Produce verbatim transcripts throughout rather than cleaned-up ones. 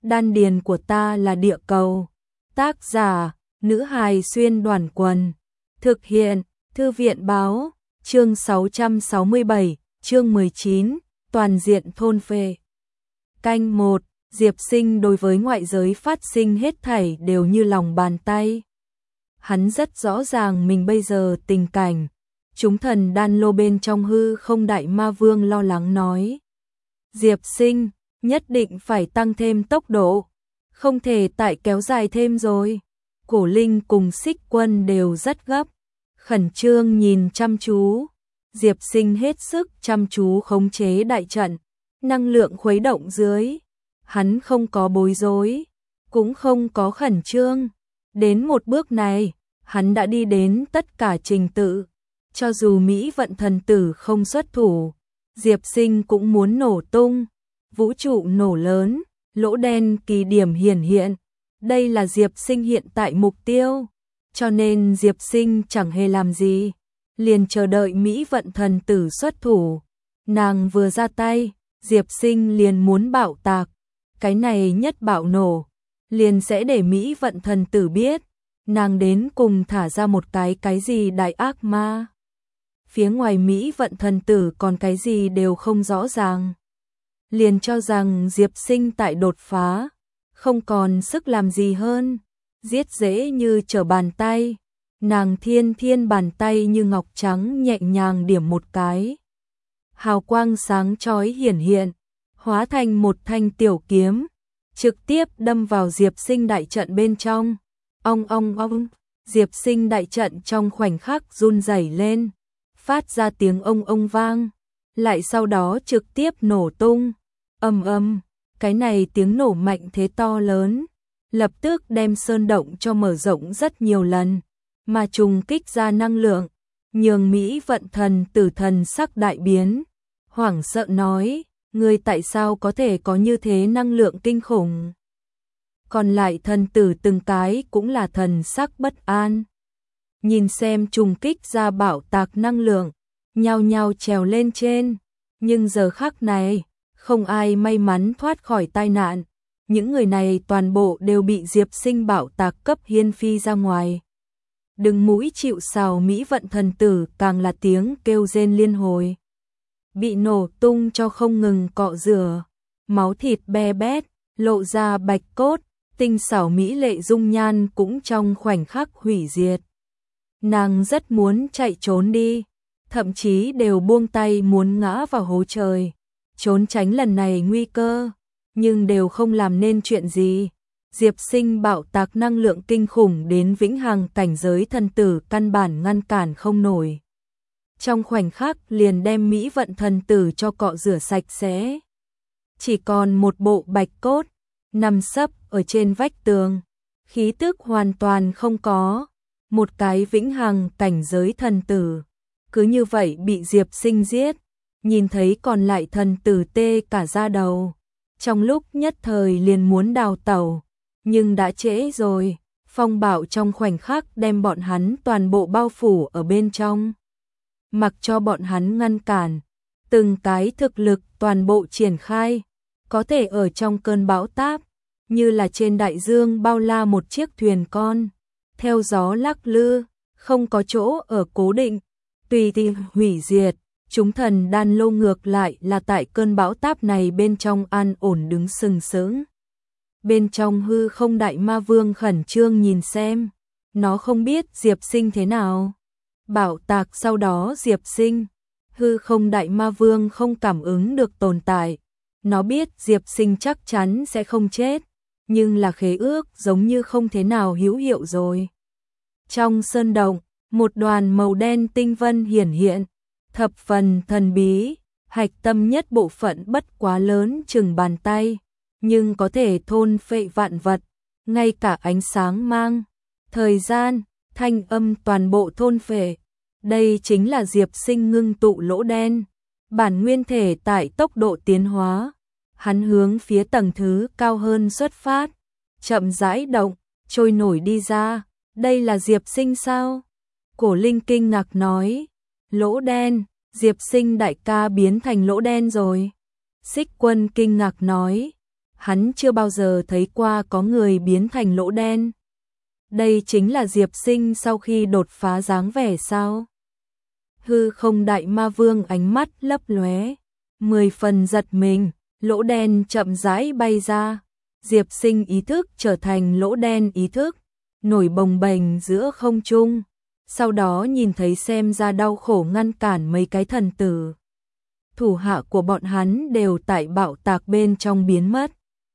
Đan điền của ta là địa cầu. Tác giả, nữ hài xuyên đoàn quần. Thực hiện, Thư viện báo, chương sáu trăm sáu mươi bảy, chương mười chín, toàn diện thôn phệ. Canh một, Diệp Sinh đối với ngoại giới phát sinh hết thảy đều như lòng bàn tay. Hắn rất rõ ràng mình bây giờ tình cảnh. Chúng thần đan lô bên trong hư không đại ma vương lo lắng nói. Diệp Sinh, nhất định phải tăng thêm tốc độ. Không thể tại kéo dài thêm rồi. Cổ Linh cùng Xích Quân đều rất gấp. Khẩn trương nhìn chăm chú. Diệp Sinh hết sức chăm chú khống chế đại trận. Năng lượng khuấy động dưới. Hắn không có bối rối. Cũng không có khẩn trương. Đến một bước này, hắn đã đi đến tất cả trình tự. Cho dù Mỹ vận thần tử không xuất thủ, Diệp Sinh cũng muốn nổ tung. Vũ trụ nổ lớn, lỗ đen kỳ điểm hiển hiện. Đây là Diệp Sinh hiện tại mục tiêu. Cho nên Diệp Sinh chẳng hề làm gì. Liền chờ đợi Mỹ vận thần tử xuất thủ. Nàng vừa ra tay, Diệp Sinh liền muốn bạo tạc. Cái này nhất bạo nổ, liền sẽ để Mỹ vận thần tử biết. Nàng đến cùng thả ra một cái cái gì đại ác ma. Phía ngoài Mỹ vận thần tử còn cái gì đều không rõ ràng. Liền cho rằng Diệp Sinh tại đột phá, không còn sức làm gì hơn, giết dễ như trở bàn tay. Nàng thiên thiên bàn tay như ngọc trắng nhẹ nhàng điểm một cái. Hào quang sáng chói hiển hiện, hóa thành một thanh tiểu kiếm, trực tiếp đâm vào Diệp Sinh đại trận bên trong. Ong ong ong, Diệp Sinh đại trận trong khoảnh khắc run rẩy lên, phát ra tiếng ông ông vang, lại sau đó trực tiếp nổ tung. Ầm ầm, cái này tiếng nổ mạnh thế to lớn, lập tức đem sơn động cho mở rộng rất nhiều lần, mà trùng kích ra năng lượng, nhường Mỹ vận thần tử thần sắc đại biến, hoảng sợ nói, ngươi tại sao có thể có như thế năng lượng kinh khủng? Còn lại thần tử từng cái cũng là thần sắc bất an. Nhìn xem trùng kích ra bạo tạc năng lượng, nhao nhao trèo lên trên, nhưng giờ khắc này, không ai may mắn thoát khỏi tai nạn. Những người này toàn bộ đều bị Diệp Sinh bạo tạc cấp hiên phi ra ngoài. Đừng mũi chịu sào Mỹ vận thần tử càng là tiếng kêu rên liên hồi. Bị nổ tung cho không ngừng cọ rửa, máu thịt be bét, lộ ra bạch cốt, tinh xảo mỹ lệ dung nhan cũng trong khoảnh khắc hủy diệt. Nàng rất muốn chạy trốn đi, thậm chí đều buông tay muốn ngã vào hố trời, trốn tránh lần này nguy cơ, nhưng đều không làm nên chuyện gì. Diệp Sinh bạo tạc năng lượng kinh khủng đến vĩnh hằng cảnh giới thần tử căn bản ngăn cản không nổi. Trong khoảnh khắc liền đem Mỹ vận thần tử cho cọ rửa sạch sẽ. Chỉ còn một bộ bạch cốt, nằm sấp ở trên vách tường, khí tức hoàn toàn không có. Một cái vĩnh hằng cảnh giới thần tử, cứ như vậy bị Diệp Sinh giết, nhìn thấy còn lại thần tử tê cả da đầu. Trong lúc nhất thời liền muốn đào tẩu, nhưng đã trễ rồi, phong bạo trong khoảnh khắc đem bọn hắn toàn bộ bao phủ ở bên trong. Mặc cho bọn hắn ngăn cản, từng cái thực lực toàn bộ triển khai, có thể ở trong cơn bão táp, như là trên đại dương bao la một chiếc thuyền con, theo gió lắc lư, không có chỗ ở cố định, tùy tiện hủy diệt. Chúng thần đan lô ngược lại là tại cơn bão táp này bên trong an ổn đứng sừng sững. Bên trong hư không đại ma vương khẩn trương nhìn xem, nó không biết Diệp Sinh thế nào. Bạo tạc sau đó Diệp Sinh, hư không đại ma vương không cảm ứng được tồn tại. Nó biết Diệp Sinh chắc chắn sẽ không chết, nhưng là khế ước giống như không thế nào hữu hiệu rồi. Trong sơn động, một đoàn màu đen tinh vân hiển hiện, thập phần thần bí, hạch tâm nhất bộ phận bất quá lớn chừng bàn tay, nhưng có thể thôn phệ vạn vật, ngay cả ánh sáng mang, thời gian, thanh âm toàn bộ thôn phệ. Đây chính là Diệp Sinh ngưng tụ lỗ đen, bản nguyên thể tại tốc độ tiến hóa. Hắn hướng phía tầng thứ cao hơn xuất phát, chậm rãi động, trôi nổi đi ra. Đây là Diệp Sinh sao? Cổ Linh kinh ngạc nói. Lỗ đen, Diệp Sinh đại ca biến thành lỗ đen rồi. Xích Quân kinh ngạc nói. hắn chưa bao giờ thấy qua có người biến thành lỗ đen. Đây chính là Diệp Sinh sau khi đột phá dáng vẻ sao? Hư không đại ma vương ánh mắt lấp lóe, mười phần giật mình, lỗ đen chậm rãi bay ra. Diệp Sinh ý thức trở thành lỗ đen ý thức, nổi bồng bềnh giữa không trung. Sau đó nhìn thấy xem ra đau khổ ngăn cản mấy cái thần tử. Thủ hạ của bọn hắn đều tại bạo tạc bên trong biến mất.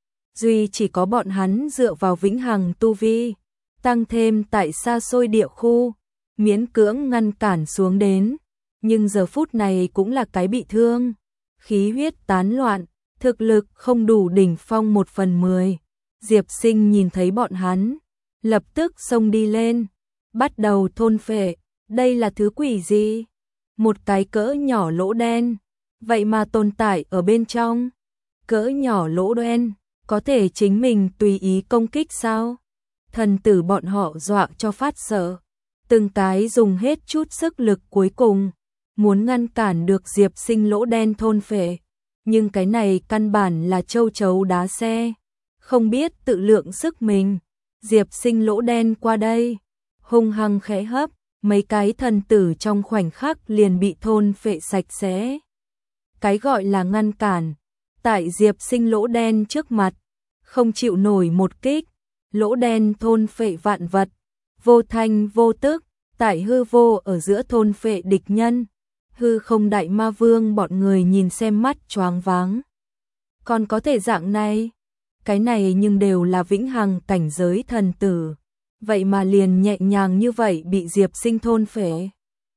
Duy chỉ có bọn hắn dựa vào vĩnh hằng tu vi, tăng thêm tại xa xôi địa khu, miễn cưỡng ngăn cản xuống đến. Nhưng giờ phút này cũng là cái bị thương, khí huyết tán loạn, thực lực không đủ đỉnh phong một phần mười. Diệp Sinh nhìn thấy bọn hắn, lập tức xông đi lên, bắt đầu thôn phệ. Đây là thứ quỷ gì? Một cái cỡ nhỏ lỗ đen, vậy mà tồn tại ở bên trong. Cỡ nhỏ lỗ đen, có thể chính mình tùy ý công kích sao? Thần tử bọn họ dọa cho phát sợ, từng cái dùng hết chút sức lực cuối cùng, muốn ngăn cản được Diệp Sinh lỗ đen thôn phệ. Nhưng cái này căn bản là châu chấu đá xe, không biết tự lượng sức mình. Diệp Sinh lỗ đen qua đây, hung hăng khẽ hấp, mấy cái thần tử trong khoảnh khắc liền bị thôn phệ sạch sẽ. Cái gọi là ngăn cản, tại Diệp Sinh lỗ đen trước mặt, không chịu nổi một kích. Lỗ đen thôn phệ vạn vật, vô thanh vô tức, tại hư vô ở giữa thôn phệ địch nhân. Hư không đại ma vương bọn người nhìn xem mắt choáng váng. Còn có thể dạng này? Cái này nhưng đều là vĩnh hằng cảnh giới thần tử. Vậy mà liền nhẹ nhàng như vậy bị Diệp Sinh thôn phệ.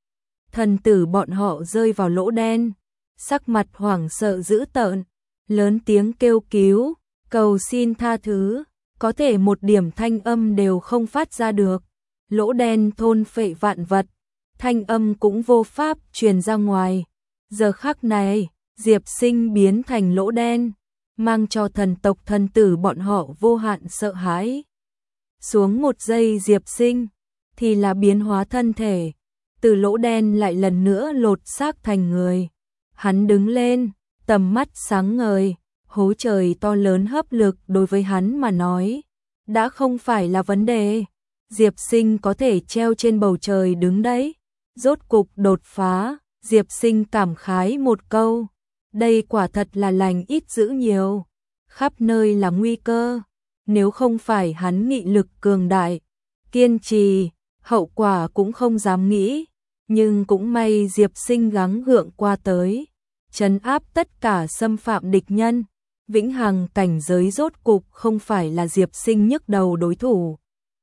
Thần tử bọn họ rơi vào lỗ đen, sắc mặt hoảng sợ dữ tợn, lớn tiếng kêu cứu, cầu xin tha thứ, có thể một điểm thanh âm đều không phát ra được. Lỗ đen thôn phệ vạn vật, thanh âm cũng vô pháp truyền ra ngoài. Giờ khắc này, Diệp Sinh biến thành lỗ đen, mang cho thần tộc thần tử bọn họ vô hạn sợ hãi. Xuống một giây Diệp Sinh, thì là biến hóa thân thể, từ lỗ đen lại lần nữa lột xác thành người. Hắn đứng lên, tầm mắt sáng ngời, hố trời to lớn hấp lực đối với hắn mà nói, đã không phải là vấn đề. Diệp Sinh có thể treo trên bầu trời đứng đấy, rốt cục đột phá. Diệp Sinh cảm khái một câu, đây quả thật là lành ít dữ nhiều, khắp nơi là nguy cơ. Nếu không phải hắn nghị lực cường đại, kiên trì, hậu quả cũng không dám nghĩ. Nhưng cũng may Diệp Sinh gắng gượng qua tới, trấn áp tất cả xâm phạm địch nhân. Vĩnh hằng cảnh giới rốt cục không phải là Diệp Sinh nhức đầu đối thủ.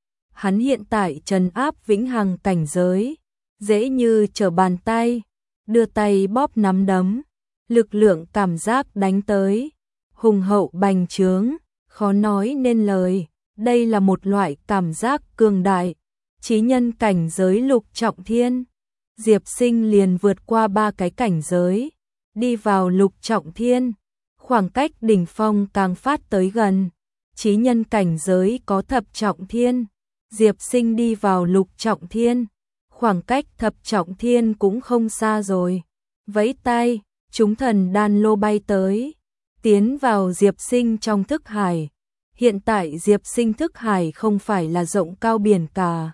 Hắn hiện tại trấn áp vĩnh hằng cảnh giới, dễ như trở bàn tay, đưa tay bóp nắm đấm, lực lượng cảm giác đánh tới, hùng hậu bành trướng, khó nói nên lời. Đây là một loại cảm giác cường đại, chí nhân cảnh giới lục trọng thiên. Diệp Sinh liền vượt qua ba cái cảnh giới, đi vào lục trọng thiên, khoảng cách đỉnh phong càng phát tới gần. Chí nhân cảnh giới có thập trọng thiên, Diệp Sinh đi vào lục trọng thiên, khoảng cách thập trọng thiên cũng không xa rồi. Vẫy tay, chúng thần đan lô bay tới, tiến vào Diệp Sinh trong thức hải. Hiện tại Diệp Sinh thức hải không phải là rộng cao biển cả,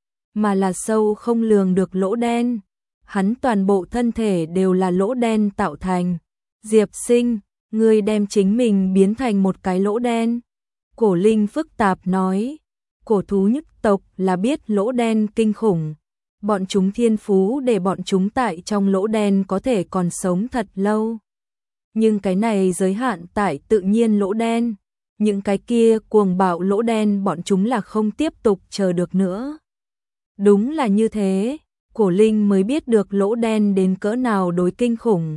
mà là sâu không lường được lỗ đen. Hắn toàn bộ thân thể đều là lỗ đen tạo thành. Diệp Sinh, ngươi đem chính mình biến thành một cái lỗ đen. Cổ Linh phức tạp nói, cổ thú nhất tộc là biết lỗ đen kinh khủng. Bọn chúng thiên phú để bọn chúng tại trong lỗ đen có thể còn sống thật lâu. Nhưng cái này giới hạn tại tự nhiên lỗ đen. Những cái kia cuồng bạo lỗ đen bọn chúng là không tiếp tục chờ được nữa. Đúng là như thế, Cổ Linh mới biết được lỗ đen đến cỡ nào đối kinh khủng.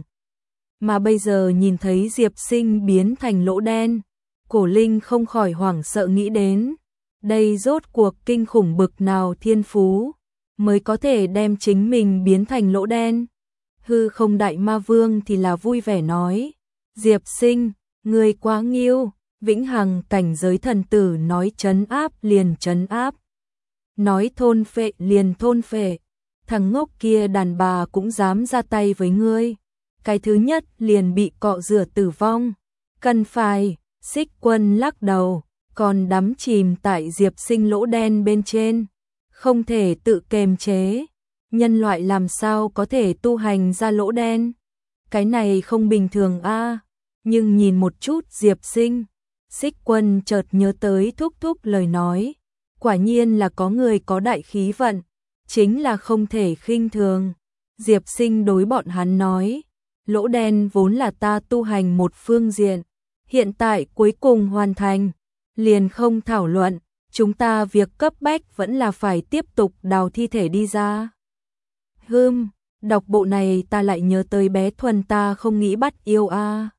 Mà bây giờ nhìn thấy Diệp Sinh biến thành lỗ đen, Cổ Linh không khỏi hoảng sợ nghĩ đến, đây rốt cuộc kinh khủng bực nào thiên phú, mới có thể đem chính mình biến thành lỗ đen. Hư không đại ma vương thì là vui vẻ nói, Diệp Sinh, ngươi quá nghiêu. Vĩnh hằng cảnh giới thần tử nói trấn áp liền trấn áp, nói thôn phệ liền thôn phệ. Thằng ngốc kia đàn bà cũng dám ra tay với ngươi, cái thứ nhất liền bị cọ rửa tử vong. Cần phải, Xích Quân lắc đầu, còn đắm chìm tại Diệp Sinh lỗ đen bên trên, không thể tự kềm chế. Nhân loại làm sao có thể tu hành ra lỗ đen? Cái này không bình thường a. Nhưng nhìn một chút Diệp Sinh, Xích Quân chợt nhớ tới thúc thúc lời nói, quả nhiên là có người có đại khí vận, chính là không thể khinh thường. Diệp Sinh đối bọn hắn nói, lỗ đen vốn là ta tu hành một phương diện, hiện tại cuối cùng hoàn thành, liền không thảo luận, chúng ta việc cấp bách vẫn là phải tiếp tục đào thi thể đi ra. Hừm, đọc bộ này ta lại nhớ tới bé Thuần ta không nghĩ bắt yêu a.